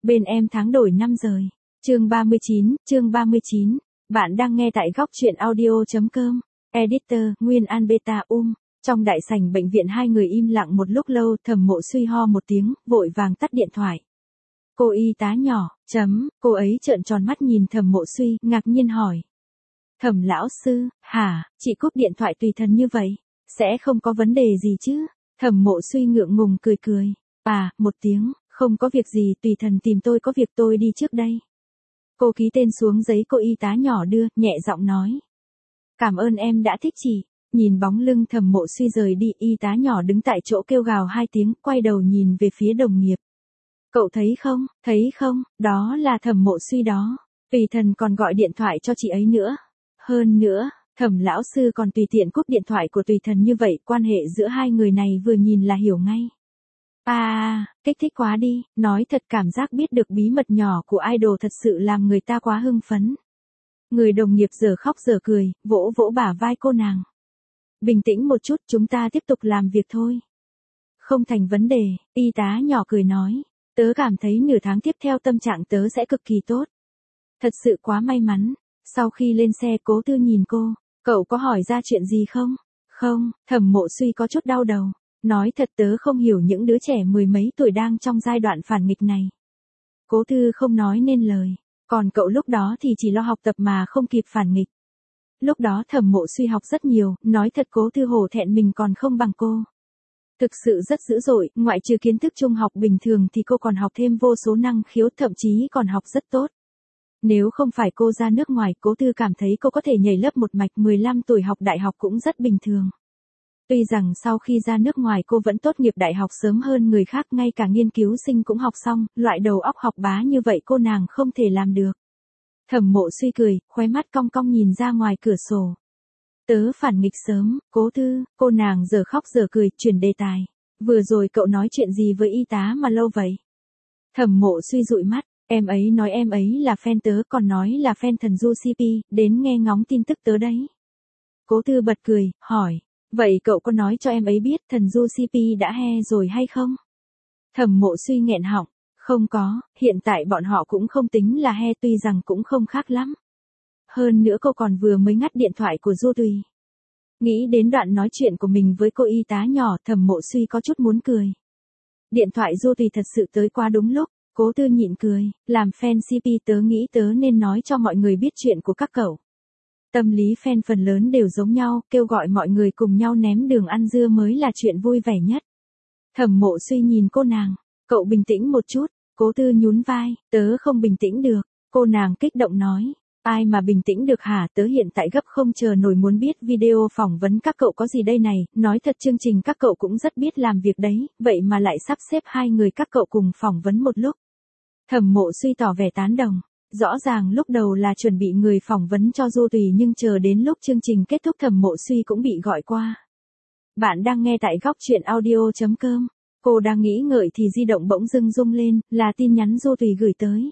Bên em tháng đổi năm rời. Chương 39. Bạn đang nghe tại góc truyện audio.com. Editor, Nguyên An Beta Trong đại sảnh bệnh viện hai người im lặng một lúc lâu, Thẩm Mộ Suy ho một tiếng, vội vàng tắt điện thoại. Cô y tá nhỏ, cô ấy trợn tròn mắt nhìn Thẩm Mộ Suy, ngạc nhiên hỏi. Thẩm lão sư, hả, chị cúp điện thoại tùy thân như vậy, sẽ không có vấn đề gì chứ? Thẩm Mộ Suy ngượng ngùng cười. Một tiếng, không có việc gì, tùy thần tìm tôi, có việc tôi đi trước đây. Cô ký tên xuống giấy cô y tá nhỏ đưa, nhẹ giọng nói. Cảm ơn em đã thích chị. Nhìn bóng lưng Thẩm Mộ Suy rời đi, y tá nhỏ đứng tại chỗ kêu gào hai tiếng, quay đầu nhìn về phía đồng nghiệp. Cậu thấy không, đó là Thẩm Mộ Suy đó. Tùy thần còn gọi điện thoại cho chị ấy nữa. Hơn nữa, Thẩm lão sư còn tùy tiện cúp điện thoại của tùy thần như vậy, quan hệ giữa hai người này vừa nhìn là hiểu ngay. Kích thích quá đi, nói thật cảm giác biết được bí mật nhỏ của idol thật sự làm người ta quá hưng phấn. Người đồng nghiệp giờ khóc giờ cười, vỗ vỗ bả vai cô nàng. Bình tĩnh một chút, chúng ta tiếp tục làm việc thôi. Không thành vấn đề, y tá nhỏ cười nói. Tớ cảm thấy nửa tháng tiếp theo tâm trạng tớ sẽ cực kỳ tốt. Thật sự quá may mắn. Sau khi lên xe, Cố Tư nhìn cô. Cậu có hỏi ra chuyện gì không? Không, Thẩm Mộ Suy có chút đau đầu. Nói thật tớ không hiểu những đứa trẻ mười mấy tuổi đang trong giai đoạn phản nghịch này. Cố Tư không nói nên lời. Còn cậu lúc đó thì chỉ lo học tập mà không kịp phản nghịch. Lúc đó Thẩm Mộ Suy học rất nhiều, nói thật Cố Tư hổ thẹn mình còn không bằng cô. Thực sự rất dữ dội, ngoại trừ kiến thức trung học bình thường thì cô còn học thêm vô số năng khiếu, thậm chí còn học rất tốt. Nếu không phải cô ra nước ngoài, Cố Tư cảm thấy cô có thể nhảy lớp một mạch, 15 tuổi học đại học cũng rất bình thường. Tuy rằng sau khi ra nước ngoài cô vẫn tốt nghiệp đại học sớm hơn người khác, ngay cả nghiên cứu sinh cũng học xong, loại đầu óc học bá như vậy cô nàng không thể làm được. Thẩm Mộ Suy cười, khóe mắt cong cong nhìn ra ngoài cửa sổ. Tớ phản nghịch sớm, Cố Tư, cô nàng giờ khóc giờ cười, chuyển đề tài. Vừa rồi cậu nói chuyện gì với y tá mà lâu vậy? Thẩm Mộ Suy dụi mắt, em ấy nói em ấy là fan tớ, còn nói là fan Thần Du CP, đến nghe ngóng tin tức tớ đấy. Cố Tư bật cười, hỏi. Vậy cậu có nói cho em ấy biết Thần Du CP đã he rồi hay không? Thẩm Mộ Suy nghẹn họng. Không có, hiện tại bọn họ cũng không tính là he, tuy rằng cũng không khác lắm. Hơn nữa cô còn vừa mới ngắt điện thoại của Du Tùy. Nghĩ đến đoạn nói chuyện của mình với cô y tá nhỏ, Thẩm Mộ Suy có chút muốn cười. Điện thoại Du Tùy thật sự tới quá đúng lúc. Cố Tư nhịn cười, làm fan CP tớ nghĩ tớ nên nói cho mọi người biết chuyện của các cậu. Tâm lý fan phần lớn đều giống nhau, kêu gọi mọi người cùng nhau ném đường ăn dưa mới là chuyện vui vẻ nhất. Thẩm Mộ Suy nhìn cô nàng, cậu bình tĩnh một chút. Cố Tư nhún vai, tớ không bình tĩnh được. Cô nàng kích động nói, ai mà bình tĩnh được hả, tớ hiện tại gấp không chờ nổi muốn biết video phỏng vấn các cậu có gì đây này, nói thật chương trình các cậu cũng rất biết làm việc đấy, vậy mà lại sắp xếp hai người các cậu cùng phỏng vấn một lúc. Thẩm Mộ Suy tỏ vẻ tán đồng. Rõ ràng lúc đầu là chuẩn bị người phỏng vấn cho Du Tùy, nhưng chờ đến lúc chương trình kết thúc Thẩm Mộ Suy cũng bị gọi qua. Bạn đang nghe tại góc truyện audio.com. Cô đang nghĩ ngợi thì di động bỗng dưng rung lên, là tin nhắn Du Tùy gửi tới.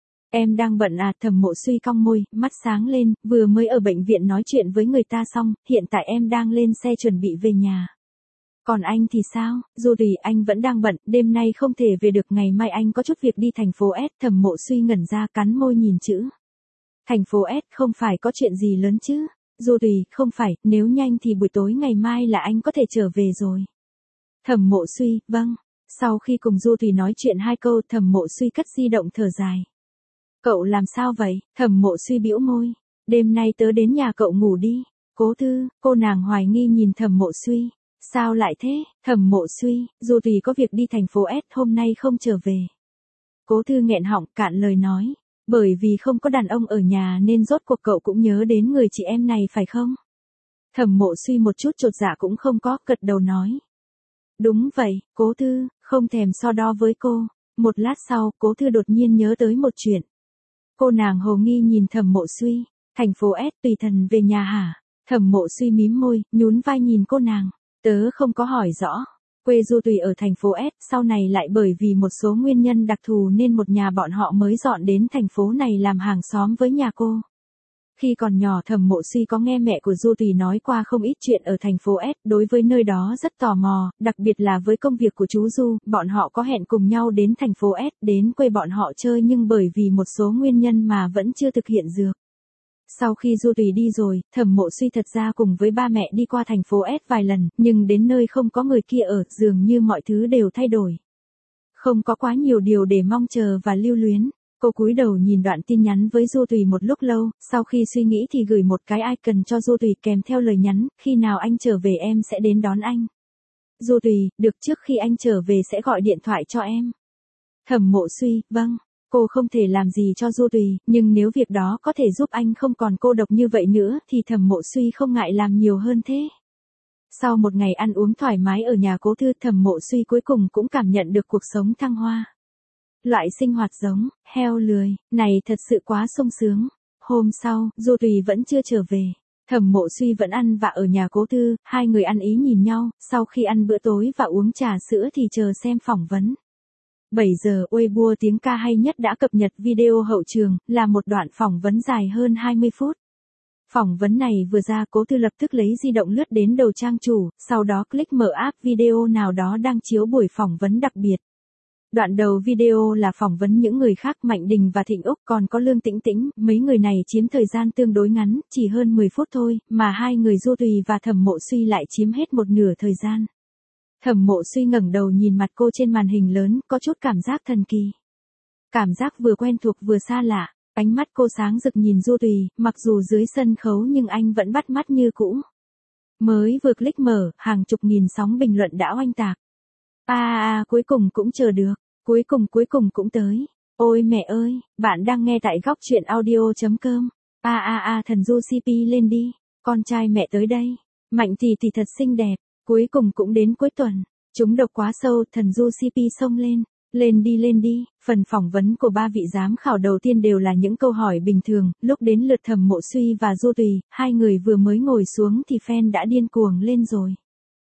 Em đang bận à? Thẩm Mộ Suy cong môi, mắt sáng lên, vừa mới ở bệnh viện nói chuyện với người ta xong, hiện tại em đang lên xe chuẩn bị về nhà. Còn anh thì sao? Du Tùy, anh vẫn đang bận, đêm nay không thể về được, ngày mai anh có chút việc đi thành phố S. Thẩm Mộ Suy ngẩn ra, cắn môi nhìn chữ. Thành phố S không phải có chuyện gì lớn chứ? Du Tùy, không phải, nếu nhanh thì buổi tối ngày mai là anh có thể trở về rồi. Thẩm Mộ Suy, vâng. Sau khi cùng Du Tùy nói chuyện hai câu, Thẩm Mộ Suy cất di động thở dài. Cậu làm sao vậy? Thẩm Mộ Suy bĩu môi. Đêm nay tớ đến nhà cậu ngủ đi. Cố Tư, cô nàng hoài nghi nhìn Thẩm Mộ Suy. Sao lại thế? Thẩm Mộ Suy, Du Tùy có việc đi thành phố S, hôm nay không trở về. Cố Tư nghẹn họng, cạn lời nói. Bởi vì không có đàn ông ở nhà nên rốt cuộc cậu cũng nhớ đến người chị em này phải không? Thẩm Mộ Suy một chút chột dạ cũng không có, gật đầu nói. Đúng vậy, Cố Tư, không thèm so đo với cô. Một lát sau, Cố Tư đột nhiên nhớ tới một chuyện. Cô nàng hồ nghi nhìn Thẩm Mộ Suy. Thành phố S, tùy thần về nhà hả? Thẩm Mộ Suy mím môi, nhún vai nhìn cô nàng. Tớ không có hỏi rõ. Quê Du Tùy ở thành phố S, sau này lại bởi vì một số nguyên nhân đặc thù nên một nhà bọn họ mới dọn đến thành phố này làm hàng xóm với nhà cô. Khi còn nhỏ Thẩm Mộ Suy có nghe mẹ của Du Tùy nói qua không ít chuyện ở thành phố S, đối với nơi đó rất tò mò, đặc biệt là với công việc của chú Du, bọn họ có hẹn cùng nhau đến thành phố S, đến quê bọn họ chơi nhưng bởi vì một số nguyên nhân mà vẫn chưa thực hiện được. Sau khi Du Tùy đi rồi, Thẩm Mộ Suy thật ra cùng với ba mẹ đi qua thành phố S vài lần, nhưng đến nơi không có người kia ở, dường như mọi thứ đều thay đổi. Không có quá nhiều điều để mong chờ và lưu luyến. Cô cúi đầu nhìn đoạn tin nhắn với Du Tùy một lúc lâu, sau khi suy nghĩ thì gửi một cái icon cho Du Tùy kèm theo lời nhắn, khi nào anh trở về em sẽ đến đón anh. Du Tùy, được trước khi anh trở về sẽ gọi điện thoại cho em. Thẩm Mộ Suy, vâng. Cô không thể làm gì cho Du Tùy, nhưng nếu việc đó có thể giúp anh không còn cô độc như vậy nữa thì Thẩm Mộ Suy không ngại làm nhiều hơn thế. Sau một ngày ăn uống thoải mái ở nhà Cố Thư, Thẩm Mộ Suy cuối cùng cũng cảm nhận được cuộc sống thăng hoa. Loại sinh hoạt giống, heo lười, này thật sự quá sung sướng. Hôm sau, Du Tùy vẫn chưa trở về. Thẩm Mộ Suy vẫn ăn vạ ở nhà Cố Thư, hai người ăn ý nhìn nhau, sau khi ăn bữa tối và uống trà sữa thì chờ xem phỏng vấn. 7 giờ Weibo tiếng ca hay nhất đã cập nhật video hậu trường, là một đoạn phỏng vấn dài hơn 20 phút. Phỏng vấn này vừa ra Cố Thư lập tức lấy di động lướt đến đầu trang chủ, sau đó click mở app video nào đó đang chiếu buổi phỏng vấn đặc biệt. Đoạn đầu video là phỏng vấn những người khác Mạnh Đình và Thịnh Úc còn có Lương Tĩnh Tĩnh, mấy người này chiếm thời gian tương đối ngắn, chỉ hơn 10 phút thôi, mà hai người Du Tùy và Thẩm Mộ Suy lại chiếm hết một nửa thời gian. Thẩm Mộ Suy ngẩng đầu nhìn mặt cô trên màn hình lớn, có chút cảm giác thần kỳ. Cảm giác vừa quen thuộc vừa xa lạ, ánh mắt cô sáng rực nhìn Du Tùy, mặc dù dưới sân khấu nhưng anh vẫn bắt mắt như cũ. Mới vừa click mở, hàng chục nghìn sóng bình luận đã oanh tạc. Cuối cùng cũng chờ được, cuối cùng cũng tới. Ôi mẹ ơi, bạn đang nghe tại góc truyện audio.com. Thần Du CP lên đi, con trai mẹ tới đây. Mạnh thì thật xinh đẹp, cuối cùng cũng đến cuối tuần. Chúng độc quá sâu, Thần Du CP xông lên. Lên đi, phần phỏng vấn của ba vị giám khảo đầu tiên đều là những câu hỏi bình thường, lúc đến lượt Thẩm Mộ Suy và Du Tùy, hai người vừa mới ngồi xuống thì fan đã điên cuồng lên rồi.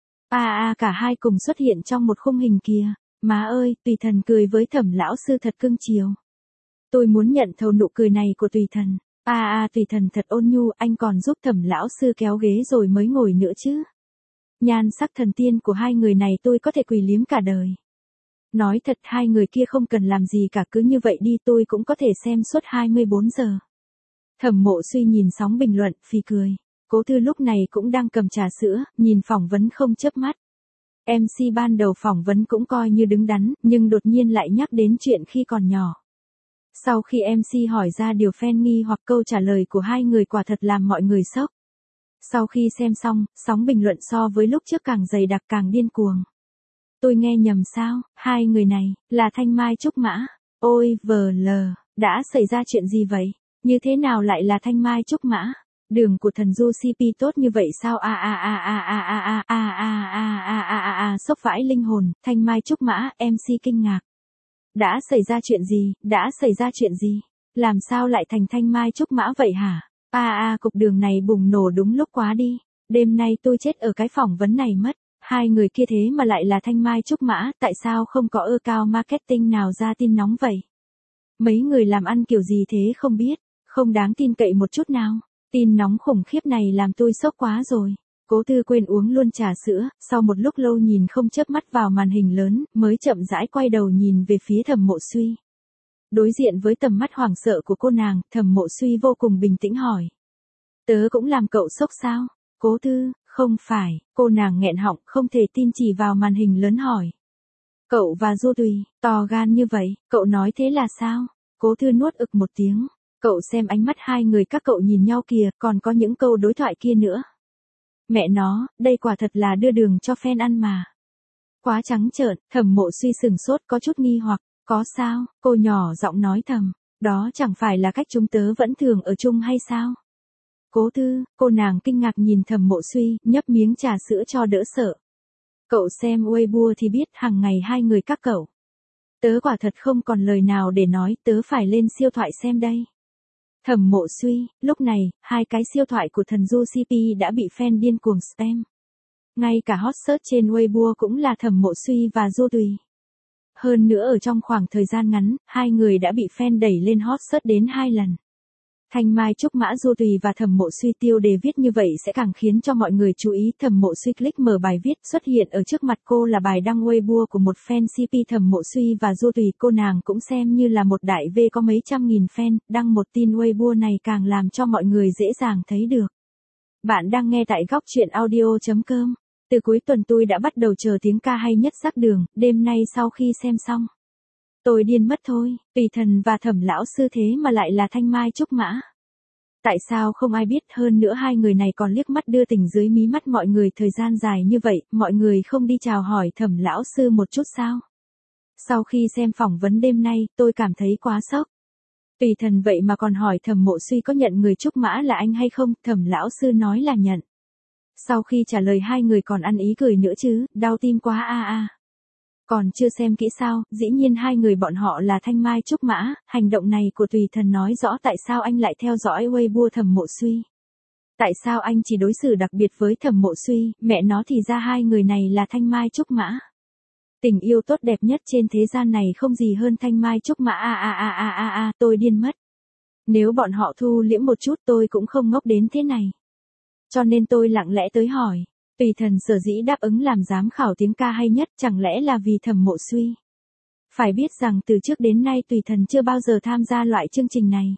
Cả hai cùng xuất hiện trong một khung hình kia. Má ơi, Tùy Thần cười với Thẩm lão sư thật cưng chiều. Tôi muốn nhận thầu nụ cười này của Tùy Thần. Tùy Thần thật ôn nhu, anh còn giúp Thẩm lão sư kéo ghế rồi mới ngồi nữa chứ. Nhan sắc thần tiên của hai người này tôi có thể quỳ liếm cả đời. Nói thật hai người kia không cần làm gì cả, cứ như vậy đi tôi cũng có thể xem suốt 24 giờ. Thẩm Mộ Suy nhìn sóng bình luận, phì cười. Cố Thư lúc này cũng đang cầm trà sữa, nhìn phỏng vấn không chớp mắt. MC ban đầu phỏng vấn cũng coi như đứng đắn, nhưng đột nhiên lại nhắc đến chuyện khi còn nhỏ. Sau khi MC hỏi ra điều fan nghi hoặc câu trả lời của hai người quả thật làm mọi người sốc. Sau khi xem xong, sóng bình luận so với lúc trước càng dày đặc càng điên cuồng. Tôi nghe nhầm sao, hai người này, là Thanh Mai Trúc Mã. Ôi VL, đã xảy ra chuyện gì vậy? Như thế nào lại là Thanh Mai Trúc Mã? Đường của Thần Du CP tốt như vậy sao? Sốc vãi linh hồn, Thanh Mai Trúc Mã, MC kinh ngạc. Đã xảy ra chuyện gì? Làm sao lại thành Thanh Mai Trúc Mã vậy hả? Cục đường này bùng nổ đúng lúc quá đi. Đêm nay tôi chết ở cái phỏng vấn này mất. Hai người kia thế mà lại là Thanh Mai Trúc Mã, tại sao không có account marketing nào ra tin nóng vậy? Mấy người làm ăn kiểu gì thế không biết, không đáng tin cậy một chút nào. Tin nóng khủng khiếp này làm tôi sốc quá rồi. Cố Thư quên uống luôn trà sữa, sau một lúc lâu nhìn không chớp mắt vào màn hình lớn, mới chậm rãi quay đầu nhìn về phía Thẩm Mộ Suy. Đối diện với tầm mắt hoảng sợ của cô nàng, Thẩm Mộ Suy vô cùng bình tĩnh hỏi. Tớ cũng làm cậu sốc sao? Cố Thư, không phải, cô nàng nghẹn họng không thể tin chỉ vào màn hình lớn hỏi. Cậu và Du Tùy, to gan như vậy, cậu nói thế là sao? Cố Thư nuốt ực một tiếng. Cậu xem ánh mắt hai người các cậu nhìn nhau kìa, còn có những câu đối thoại kia nữa. Mẹ nó, đây quả thật là đưa đường cho fan ăn mà. Quá trắng trợn, Thẩm Mộ Suy sừng sốt có chút nghi hoặc, có sao, cô nhỏ giọng nói thầm, đó chẳng phải là cách chúng tớ vẫn thường ở chung hay sao? Cố Thư, cô nàng kinh ngạc nhìn Thẩm Mộ Suy, nhấp miếng trà sữa cho đỡ sợ. Cậu xem Weibo thì biết hàng ngày hai người các cậu. Tớ quả thật không còn lời nào để nói, tớ phải lên siêu thoại xem đây. Thẩm Mộ Suy, lúc này, hai cái siêu thoại của Thần Du CP đã bị fan điên cuồng spam. Ngay cả hot search trên Weibo cũng là Thẩm Mộ Suy và Du Tùy. Hơn nữa ở trong khoảng thời gian ngắn, hai người đã bị fan đẩy lên hot search đến 2 lần. Thanh Mai Trúc Mã Du Tùy và Thẩm Mộ Suy tiêu đề viết như vậy sẽ càng khiến cho mọi người chú ý. Thẩm Mộ Suy click mở bài viết, xuất hiện ở trước mặt cô là bài đăng Weibo của một fan CP Thẩm Mộ Suy và Du Tùy. Cô nàng cũng xem như là một đại V có mấy trăm nghìn fan, đăng một tin Weibo này càng làm cho mọi người dễ dàng thấy được. Bạn đang nghe tại góc truyện audio.com. Từ cuối tuần tôi đã bắt đầu chờ tiếng ca hay nhất sắc đường, đêm nay sau khi xem xong. Tôi điên mất thôi, Tùy Thần và Thẩm lão sư thế mà lại là Thanh Mai Trúc Mã. Tại sao không ai biết, hơn nữa hai người này còn liếc mắt đưa tình dưới mí mắt mọi người thời gian dài như vậy, mọi người không đi chào hỏi Thẩm lão sư một chút sao? Sau khi xem phỏng vấn đêm nay, tôi cảm thấy quá sốc. Tùy Thần vậy mà còn hỏi Thẩm Mộ Suy có nhận người Trúc Mã là anh hay không, Thẩm lão sư nói là nhận. Sau khi trả lời hai người còn ăn ý cười nữa chứ, đau tim quá a a. Còn chưa xem kỹ sao, dĩ nhiên hai người bọn họ là Thanh Mai Trúc Mã, hành động này của Tùy Thần nói rõ tại sao anh lại theo dõi Weibo Thẩm Mộ Suy. Tại sao anh chỉ đối xử đặc biệt với Thẩm Mộ Suy, mẹ nó thì ra hai người này là Thanh Mai Trúc Mã. Tình yêu tốt đẹp nhất trên thế gian này không gì hơn Thanh Mai Trúc Mã tôi điên mất. Nếu bọn họ thu liễm một chút tôi cũng không ngốc đến thế này. Cho nên tôi lặng lẽ tới hỏi. Tùy Thần sở dĩ đáp ứng làm giám khảo tiếng ca hay nhất chẳng lẽ là vì Thẩm Mộ Suy. Phải biết rằng từ trước đến nay Tùy Thần chưa bao giờ tham gia loại chương trình này.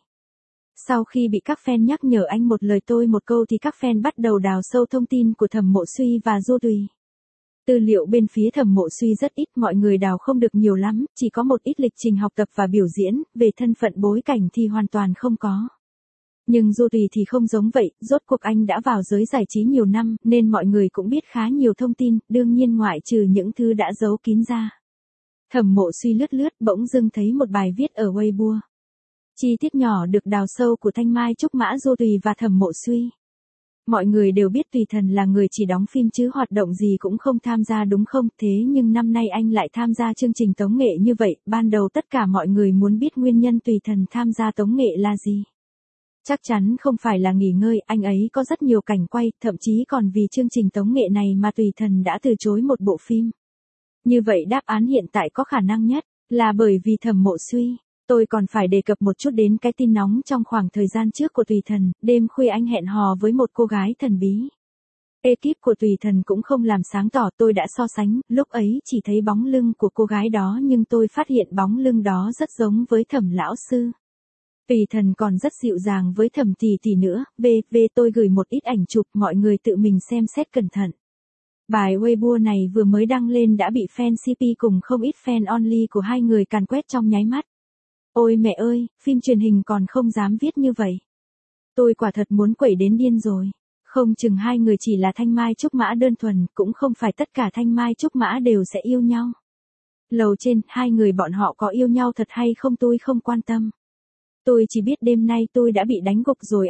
Sau khi bị các fan nhắc nhở anh một lời tôi một câu thì các fan bắt đầu đào sâu thông tin của Thẩm Mộ Suy và Du Tùy. Tư liệu bên phía Thẩm Mộ Suy rất ít, mọi người đào không được nhiều lắm, chỉ có một ít lịch trình học tập và biểu diễn, về thân phận bối cảnh thì hoàn toàn không có. Nhưng Du Tùy thì không giống vậy, rốt cuộc anh đã vào giới giải trí nhiều năm, nên mọi người cũng biết khá nhiều thông tin, đương nhiên ngoại trừ những thứ đã giấu kín ra. Thẩm Mộ Suy lướt lướt bỗng dưng thấy một bài viết ở Weibo. Chi tiết nhỏ được đào sâu của Thanh Mai Trúc Mã Du Tùy và Thẩm Mộ Suy. Mọi người đều biết Tùy Thần là người chỉ đóng phim chứ hoạt động gì cũng không tham gia đúng không? Thế nhưng năm nay anh lại tham gia chương trình tống nghệ như vậy, ban đầu tất cả mọi người muốn biết nguyên nhân Tùy Thần tham gia tống nghệ là gì. Chắc chắn không phải là nghỉ ngơi, anh ấy có rất nhiều cảnh quay, thậm chí còn vì chương trình tống nghệ này mà Tùy Thần đã từ chối một bộ phim. Như vậy đáp án hiện tại có khả năng nhất là bởi vì Thẩm Mộ Suy. Tôi còn phải đề cập một chút đến cái tin nóng trong khoảng thời gian trước của Tùy Thần, đêm khuya anh hẹn hò với một cô gái thần bí. Ekip của Tùy Thần cũng không làm sáng tỏ, tôi đã so sánh, lúc ấy chỉ thấy bóng lưng của cô gái đó nhưng tôi phát hiện bóng lưng đó rất giống với Thẩm lão sư. Tùy Thần còn rất dịu dàng với Thẩm tỷ tỷ nữa, tôi gửi một ít ảnh chụp, mọi người tự mình xem xét cẩn thận. Bài Weibo này vừa mới đăng lên đã bị fan CP cùng không ít fan only của hai người càn quét trong nháy mắt. Ôi mẹ ơi, phim truyền hình còn không dám viết như vậy. Tôi quả thật muốn quẩy đến điên rồi. Không chừng hai người chỉ là Thanh Mai Trúc Mã đơn thuần, cũng không phải tất cả Thanh Mai Trúc Mã đều sẽ yêu nhau. Lầu trên, hai người bọn họ có yêu nhau thật hay không tôi không quan tâm. Tôi chỉ biết đêm nay tôi đã bị đánh gục rồi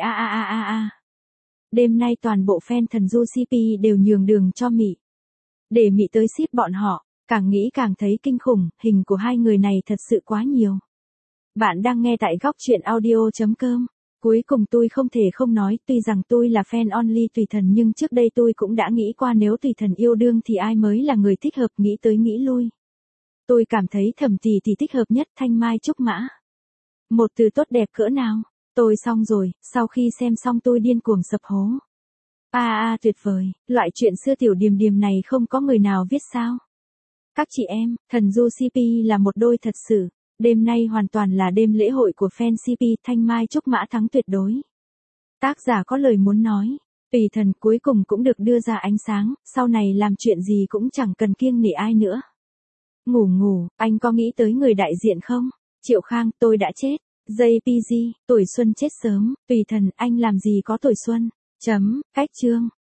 Đêm nay toàn bộ fan thần du CP đều nhường đường cho Mị. Để Mị tới ship bọn họ, càng nghĩ càng thấy kinh khủng, hình của hai người này thật sự quá nhiều. Bạn đang nghe tại góc truyện audio.com. Cuối cùng tôi không thể không nói, tuy rằng tôi là fan only Tùy Thần nhưng trước đây tôi cũng đã nghĩ qua nếu Tùy Thần yêu đương thì ai mới là người thích hợp, nghĩ tới nghĩ lui. Tôi cảm thấy Thẩm tỷ tỷ thích hợp nhất, Thanh Mai Trúc Mã. Một từ tốt đẹp cỡ nào. Tôi xong rồi, sau khi xem xong tôi điên cuồng sập hố. Tuyệt vời, loại chuyện xưa tiểu điềm điềm này không có người nào viết sao. Các chị em, thần du CP là một đôi thật sự. Đêm nay hoàn toàn là đêm lễ hội của fan CP, Thanh Mai Trúc Mã thắng tuyệt đối. Tác giả có lời muốn nói, Tùy Thần cuối cùng cũng được đưa ra ánh sáng, sau này làm chuyện gì cũng chẳng cần kiêng nể ai nữa. Ngủ, anh có nghĩ tới người đại diện không? Triệu Khang, tôi đã chết. JPG, tuổi xuân chết sớm, Tùy Thần, anh làm gì có tuổi xuân. Cách chương.